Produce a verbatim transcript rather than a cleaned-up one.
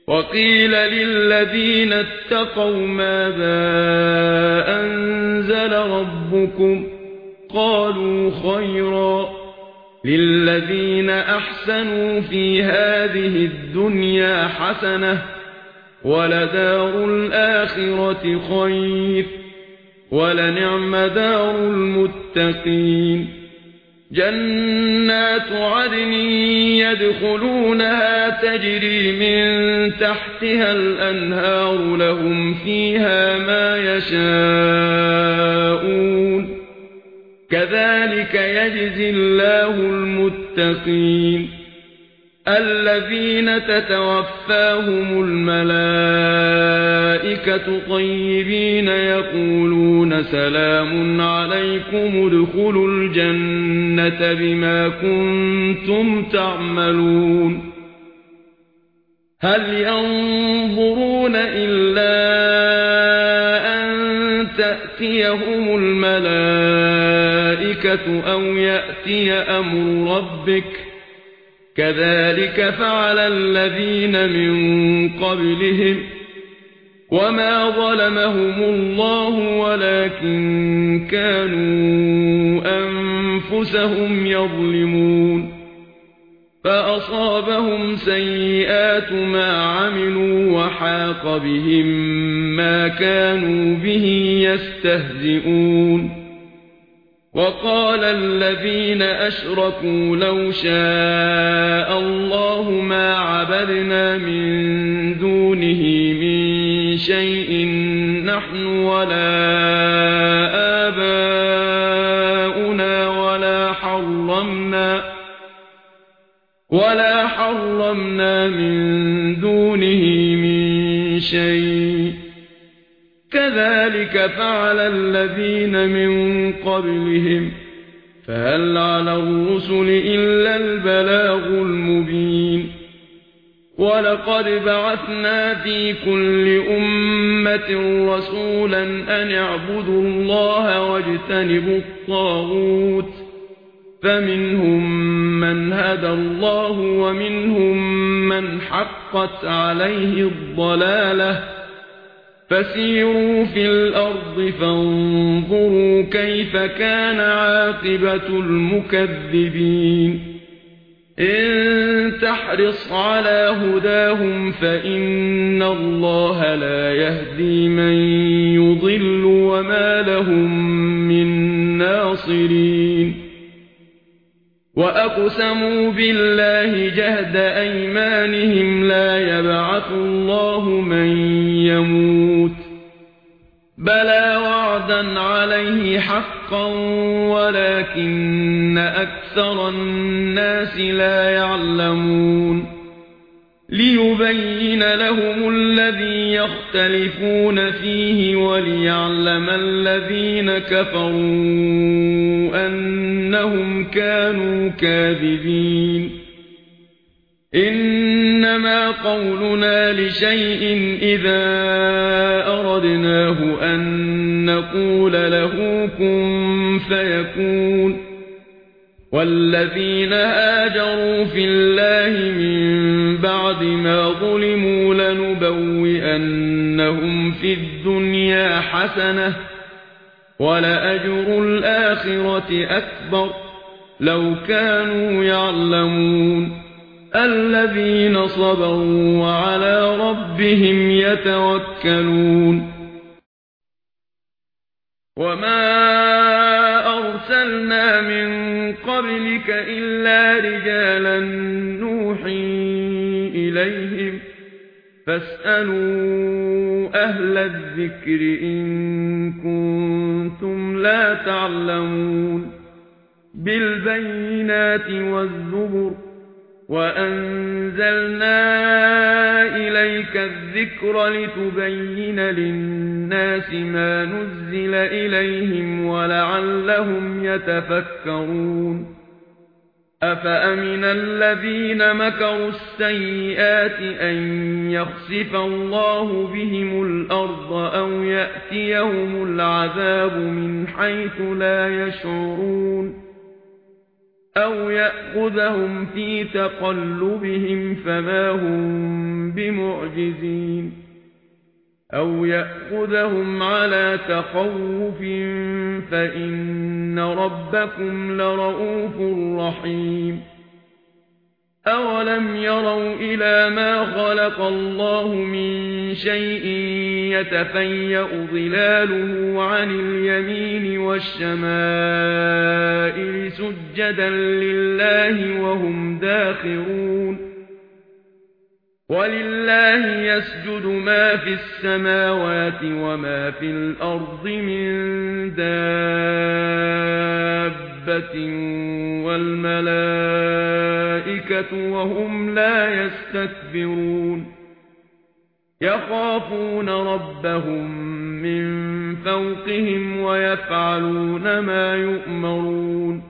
وقيل للذين اتقوا ماذا أنزل ربكم قالوا خيرا للذين أحسنوا في هذه الدنيا حسنة ولدار الآخرة خير ولنعم دار المتقين جنات عدن يدخلونها تجري من تحتها الأنهار لهم فيها ما يشاءون كذلك يجزي الله المتقين الذين تتوفاهم الملائكة طيبين يقولون سلام عليكم ادخلوا الجنة بما كنتم تعملون هل ينظرون إلا أن تأتيهم الملائكة أو يأتي أمر ربك كذلك فعل الذين من قبلهم وما ظلمهم الله ولكن كانوا أنفسهم يظلمون فأصابهم سيئات ما عملوا وحاق بهم ما كانوا به يستهزئون وقال الذين أشركوا لو شاء الله ما عبدنا من دونه من شيء نحن ولا آباؤنا ولا حرمنا ولا حرمنا من دونه من شيء كذلك فعل الذين من قبلهم فهل على الرسل إلا البلاغ المبين ولقد بعثنا في كل أمة رسولا أن اعبدوا الله واجتنبوا الطاغوت فمنهم من هدى الله ومنهم من حقت عليه الضلالة فسيروا في الأرض فانظروا كيف كان عاقبة المكذبين إن تحرص على هداهم فإن الله لا يهدي من يضل وما لهم من ناصرين وأقسموا بالله جهد أيمانهم لا يبعث الله من يموت بلى وعدا عليه حقا ولكن أكثر الناس لا يعلمون ليبين لهم الذي يختلفون فيه وليعلم الذين كفروا أنهم كانوا كاذبين إنما قولنا لشيء إذا أردناه أن نقول له كن فيكون والذين هاجروا في الله من بعد ما ظلموا لنبوئنهم في الدنيا حسنة ولأجر الآخرة أكبر لو كانوا يعلمون الذين صبروا وعلى ربهم يتوكلون وما أرسلنا من قبلك إلا رجالا نوحي إليهم فاسألوا أهل الذكر إن كنتم لا تعلمون بالبينات والزبر وأنزلنا إليك الذكر لتبين للناس ما نزل إليهم ولعلهم يتفكرون أفأمن الذين مكروا السيئات أن يخسف الله بهم الأرض أو يأتيهم العذاب من حيث لا يشعرون أو يأخذهم في تقلبهم فما هم بمعجزين أو يأخذهم على تخوف فإن ربكم لرؤوف رحيم أولم يروا إلى ما خلق الله من شيء يتفيأ ظلاله عن اليمين والشمائل سجدا لله وهم داخرون ولله يسجد ما في السماوات وما في الأرض من دابة والملائكة وهم لا يستكبرون يخافون ربهم من فوقهم ويفعلون ما يؤمرون